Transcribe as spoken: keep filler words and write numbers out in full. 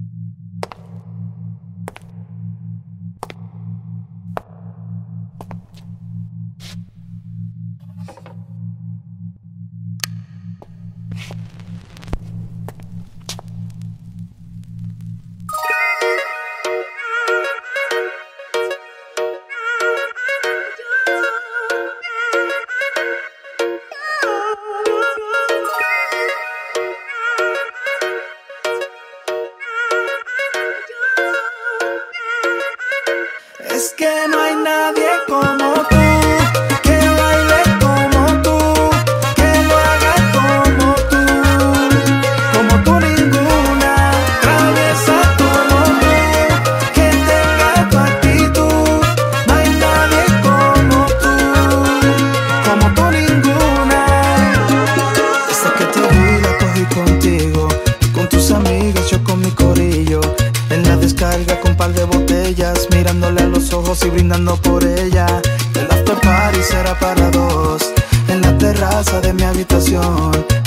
Es que no hay nadie como tú, que baile como tú, que lo haga como tú, como tú ninguna, traviesa como tú, que tenga tu actitud. No hay nadie como tú, como tú ninguna. Desde que te vi la cogí contigo, con tus amigas, yo con mi corillo. En la descarga con par de botellas, mirándole a los ojos y brindando por ella. El after party será para dos, en la terraza de mi habitación.